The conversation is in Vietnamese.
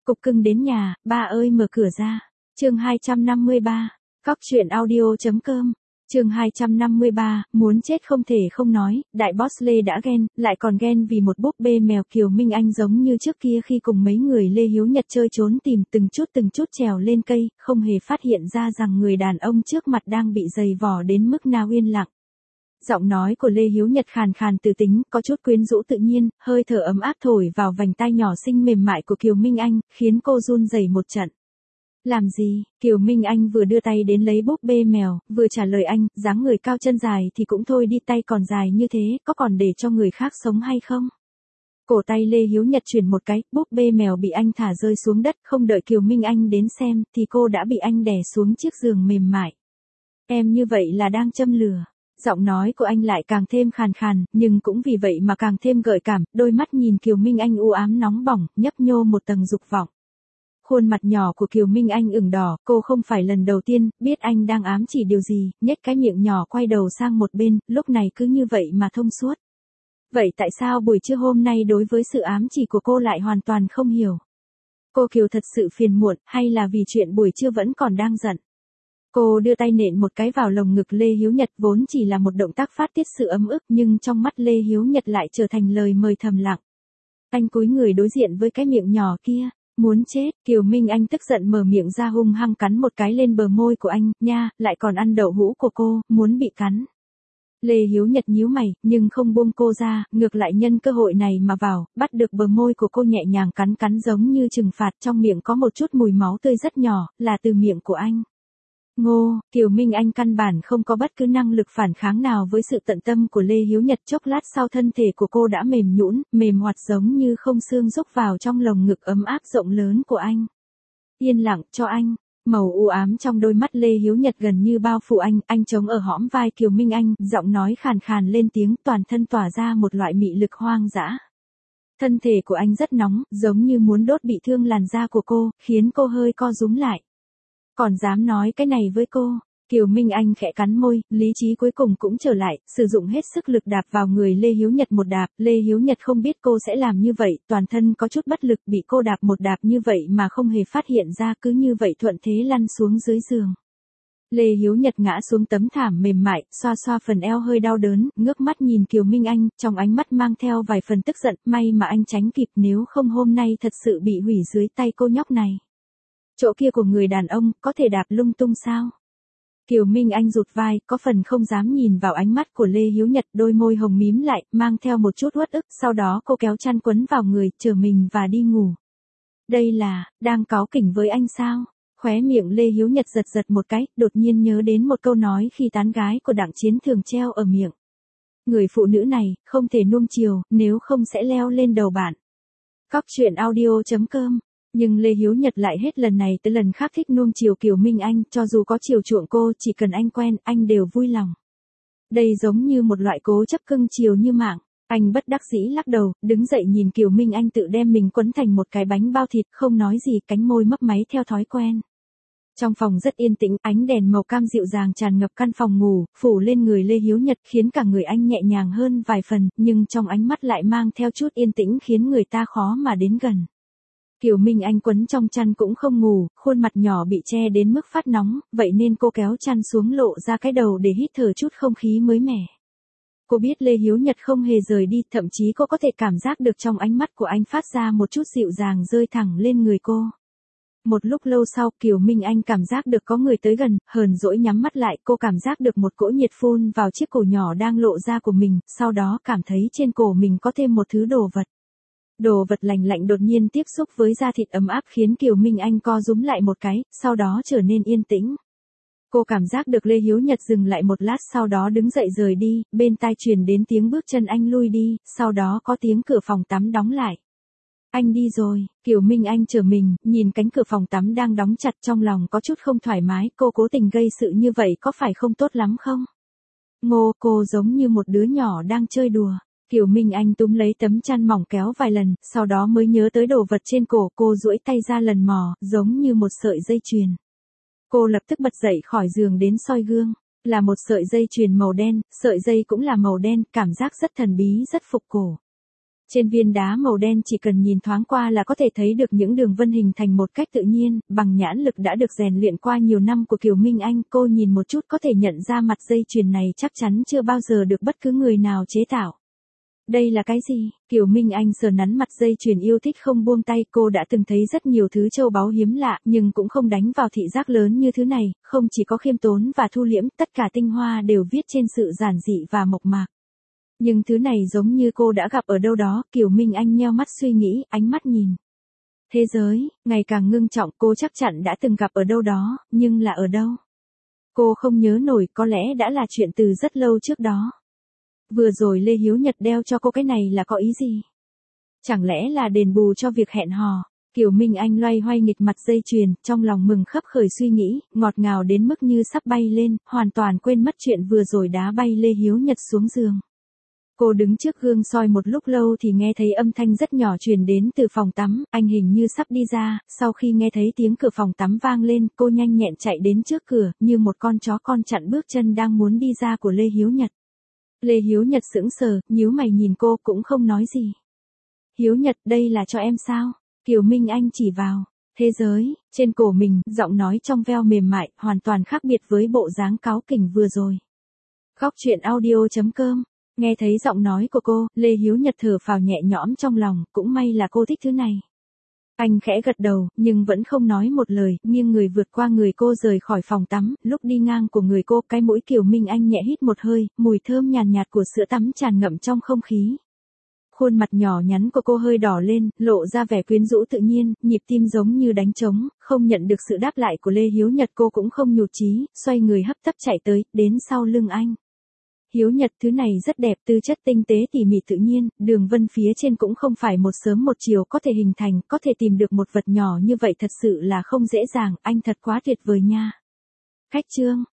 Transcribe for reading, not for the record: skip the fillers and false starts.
Cục cưng đến nhà, ba ơi mở cửa ra. Chương 253. Cóc truyện audio.com. Chương 253, muốn chết không thể không nói, đại boss Lê đã ghen, lại còn ghen vì một búp bê mèo Kiều Minh Anh giống như trước kia khi cùng mấy người Lê Hiếu Nhật chơi trốn tìm từng chút trèo lên cây, không hề phát hiện ra rằng người đàn ông trước mặt đang bị giày vò đến mức nào yên lặng. Giọng nói của Lê Hiếu Nhật khàn khàn từ tính, có chút quyến rũ tự nhiên, hơi thở ấm áp thổi vào vành tai nhỏ xinh mềm mại của Kiều Minh Anh, khiến cô run rẩy một trận. Làm gì? Kiều Minh Anh vừa đưa tay đến lấy búp bê mèo, vừa trả lời anh, dáng người cao chân dài thì cũng thôi đi, tay còn dài như thế, có còn để cho người khác sống hay không? Cổ tay Lê Hiếu Nhật chuyển một cái, búp bê mèo bị anh thả rơi xuống đất, không đợi Kiều Minh Anh đến xem, thì cô đã bị anh đè xuống chiếc giường mềm mại. Em như vậy là đang châm lửa. Giọng nói của anh lại càng thêm khàn khàn, nhưng cũng vì vậy mà càng thêm gợi cảm, đôi mắt nhìn Kiều Minh Anh u ám nóng bỏng, nhấp nhô một tầng dục vọng. Khuôn mặt nhỏ của Kiều Minh Anh ửng đỏ, cô không phải lần đầu tiên, biết anh đang ám chỉ điều gì, nhếch cái miệng nhỏ quay đầu sang một bên, lúc này cứ như vậy mà thông suốt. Vậy tại sao buổi trưa hôm nay đối với sự ám chỉ của cô lại hoàn toàn không hiểu? Cô Kiều thật sự phiền muộn, hay là vì chuyện buổi trưa vẫn còn đang giận? Cô đưa tay nện một cái vào lồng ngực Lê Hiếu Nhật, vốn chỉ là một động tác phát tiết sự ấm ức, nhưng trong mắt Lê Hiếu Nhật lại trở thành lời mời thầm lặng. Anh cúi người đối diện với cái miệng nhỏ kia. Muốn chết, Kiều Minh Anh tức giận mở miệng ra hung hăng cắn một cái lên bờ môi của anh, nha, lại còn ăn đậu hũ của cô, muốn bị cắn. Lê Hiếu Nhật nhíu mày, nhưng không buông cô ra, ngược lại nhân cơ hội này mà vào, bắt được bờ môi của cô nhẹ nhàng cắn giống như trừng phạt, trong miệng có một chút mùi máu tươi rất nhỏ, là từ miệng của anh. Ngô, Kiều Minh Anh căn bản không có bất cứ năng lực phản kháng nào với sự tận tâm của Lê Hiếu Nhật, chốc lát sau thân thể của cô đã mềm nhũn, mềm hoạt giống như không xương rúc vào trong lồng ngực ấm áp rộng lớn của anh. Yên lặng cho anh, màu u ám trong đôi mắt Lê Hiếu Nhật gần như bao phủ anh chống ở hõm vai Kiều Minh Anh, giọng nói khàn khàn lên tiếng, toàn thân tỏa ra một loại mị lực hoang dã. Thân thể của anh rất nóng, giống như muốn đốt bị thương làn da của cô, khiến cô hơi co rúm lại. Còn dám nói cái này với cô? Kiều Minh Anh khẽ cắn môi, lý trí cuối cùng cũng trở lại, sử dụng hết sức lực đạp vào người Lê Hiếu Nhật một đạp. Lê Hiếu Nhật không biết cô sẽ làm như vậy, toàn thân có chút bất lực, bị cô đạp một đạp như vậy mà không hề phát hiện ra, cứ như vậy thuận thế lăn xuống dưới giường. Lê Hiếu Nhật ngã xuống tấm thảm mềm mại, xoa xoa phần eo hơi đau đớn, ngước mắt nhìn Kiều Minh Anh, trong ánh mắt mang theo vài phần tức giận, may mà anh tránh kịp, nếu không hôm nay thật sự bị hủy dưới tay cô nhóc này. Chỗ kia của người đàn ông, có thể đạp lung tung sao? Kiều Minh Anh rụt vai, có phần không dám nhìn vào ánh mắt của Lê Hiếu Nhật, đôi môi hồng mím lại, mang theo một chút uất ức, sau đó cô kéo chăn quấn vào người, chờ mình và đi ngủ. Đây là, đang cáu kỉnh với anh sao? Khóe miệng Lê Hiếu Nhật giật một cái, đột nhiên nhớ đến một câu nói khi tán gái của Đặng Chiến thường treo ở miệng. Người phụ nữ này, không thể nuông chiều, nếu không sẽ leo lên đầu bạn. Cóc truyện audio.com. Nhưng Lê Hiếu Nhật lại hết lần này tới lần khác thích nuông chiều Kiều Minh Anh, cho dù có chiều chuộng cô, chỉ cần anh quen, anh đều vui lòng. Đây giống như một loại cố chấp cưng chiều như mạng. Anh bất đắc dĩ lắc đầu, đứng dậy nhìn Kiều Minh Anh tự đem mình quấn thành một cái bánh bao thịt, không nói gì, cánh môi mấp máy theo thói quen. Trong phòng rất yên tĩnh, ánh đèn màu cam dịu dàng tràn ngập căn phòng ngủ, phủ lên người Lê Hiếu Nhật khiến cả người anh nhẹ nhàng hơn vài phần, nhưng trong ánh mắt lại mang theo chút yên tĩnh khiến người ta khó mà đến gần. Kiều Minh Anh quấn trong chăn cũng không ngủ, khuôn mặt nhỏ bị che đến mức phát nóng, vậy nên cô kéo chăn xuống lộ ra cái đầu để hít thở chút không khí mới mẻ. Cô biết Lê Hiếu Nhật không hề rời đi, thậm chí cô có thể cảm giác được trong ánh mắt của anh phát ra một chút dịu dàng rơi thẳng lên người cô. Một lúc lâu sau, Kiều Minh Anh cảm giác được có người tới gần, hờn dỗi nhắm mắt lại, cô cảm giác được một cỗ nhiệt phun vào chiếc cổ nhỏ đang lộ ra của mình, sau đó cảm thấy trên cổ mình có thêm một thứ đồ vật. Đồ vật lạnh lạnh đột nhiên tiếp xúc với da thịt ấm áp khiến Kiều Minh Anh co rúm lại một cái, sau đó trở nên yên tĩnh. Cô cảm giác được Lê Hiếu Nhật dừng lại một lát, sau đó đứng dậy rời đi, bên tai truyền đến tiếng bước chân anh lui đi, sau đó có tiếng cửa phòng tắm đóng lại. Anh đi rồi, Kiều Minh Anh trở mình, nhìn cánh cửa phòng tắm đang đóng chặt, trong lòng có chút không thoải mái, cô cố tình gây sự như vậy có phải không tốt lắm không? Ngô, cô giống như một đứa nhỏ đang chơi đùa. Kiều Minh Anh túm lấy tấm chăn mỏng kéo vài lần, sau đó mới nhớ tới đồ vật trên cổ, cô duỗi tay ra lần mò, giống như một sợi dây chuyền. Cô lập tức bật dậy khỏi giường đến soi gương, là một sợi dây chuyền màu đen, sợi dây cũng là màu đen, cảm giác rất thần bí, rất phục cổ. Trên viên đá màu đen chỉ cần nhìn thoáng qua là có thể thấy được những đường vân hình thành một cách tự nhiên, bằng nhãn lực đã được rèn luyện qua nhiều năm của Kiều Minh Anh, cô nhìn một chút có thể nhận ra mặt dây chuyền này chắc chắn chưa bao giờ được bất cứ người nào chế tạo. Đây là cái gì? Kiều Minh Anh sờ nắn mặt dây chuyền yêu thích không buông tay, cô đã từng thấy rất nhiều thứ châu báu hiếm lạ, nhưng cũng không đánh vào thị giác lớn như thứ này, không chỉ có khiêm tốn và thu liễm, tất cả tinh hoa đều viết trên sự giản dị và mộc mạc. Nhưng thứ này giống như cô đã gặp ở đâu đó, Kiều Minh Anh nheo mắt suy nghĩ, ánh mắt nhìn. Thế giới, ngày càng ngưng trọng, cô chắc chắn đã từng gặp ở đâu đó, nhưng là ở đâu? Cô không nhớ nổi, có lẽ đã là chuyện từ rất lâu trước đó. Vừa rồi Lê Hiếu Nhật đeo cho cô cái này là có ý gì? Chẳng lẽ là đền bù cho việc hẹn hò? Kiều Minh Anh loay hoay nghịch mặt dây chuyền, trong lòng mừng khấp khởi suy nghĩ, ngọt ngào đến mức như sắp bay lên, hoàn toàn quên mất chuyện vừa rồi đá bay Lê Hiếu Nhật xuống giường. Cô đứng trước gương soi một lúc lâu thì nghe thấy âm thanh rất nhỏ truyền đến từ phòng tắm, anh hình như sắp đi ra, sau khi nghe thấy tiếng cửa phòng tắm vang lên, cô nhanh nhẹn chạy đến trước cửa, như một con chó con chặn bước chân đang muốn đi ra của Lê Hiếu Nhật. Lê Hiếu Nhật sững sờ, nhíu mày nhìn cô cũng không nói gì. Hiếu Nhật, đây là cho em sao? Kiều Minh Anh chỉ vào. Thế giới, trên cổ mình, giọng nói trong veo mềm mại, hoàn toàn khác biệt với bộ dáng cáu kỉnh vừa rồi. Góc truyện audio.com. Nghe thấy giọng nói của cô, Lê Hiếu Nhật thở phào nhẹ nhõm trong lòng, cũng may là cô thích thứ này. Anh khẽ gật đầu, nhưng vẫn không nói một lời, nghiêng người vượt qua người cô rời khỏi phòng tắm, lúc đi ngang của người cô, cái mũi Kiều Minh Anh nhẹ hít một hơi, mùi thơm nhàn nhạt của sữa tắm tràn ngậm trong không khí. Khuôn mặt nhỏ nhắn của cô hơi đỏ lên, lộ ra vẻ quyến rũ tự nhiên, nhịp tim giống như đánh trống, không nhận được sự đáp lại của Lê Hiếu Nhật cô cũng không nhụt chí, xoay người hấp tấp chạy tới, đến sau lưng anh. Hiếu Nhật, thứ này rất đẹp, tư chất tinh tế tỉ mỉ tự nhiên, đường vân phía trên cũng không phải một sớm một chiều có thể hình thành, có thể tìm được một vật nhỏ như vậy thật sự là không dễ dàng, anh thật quá tuyệt vời nha. Khách chương.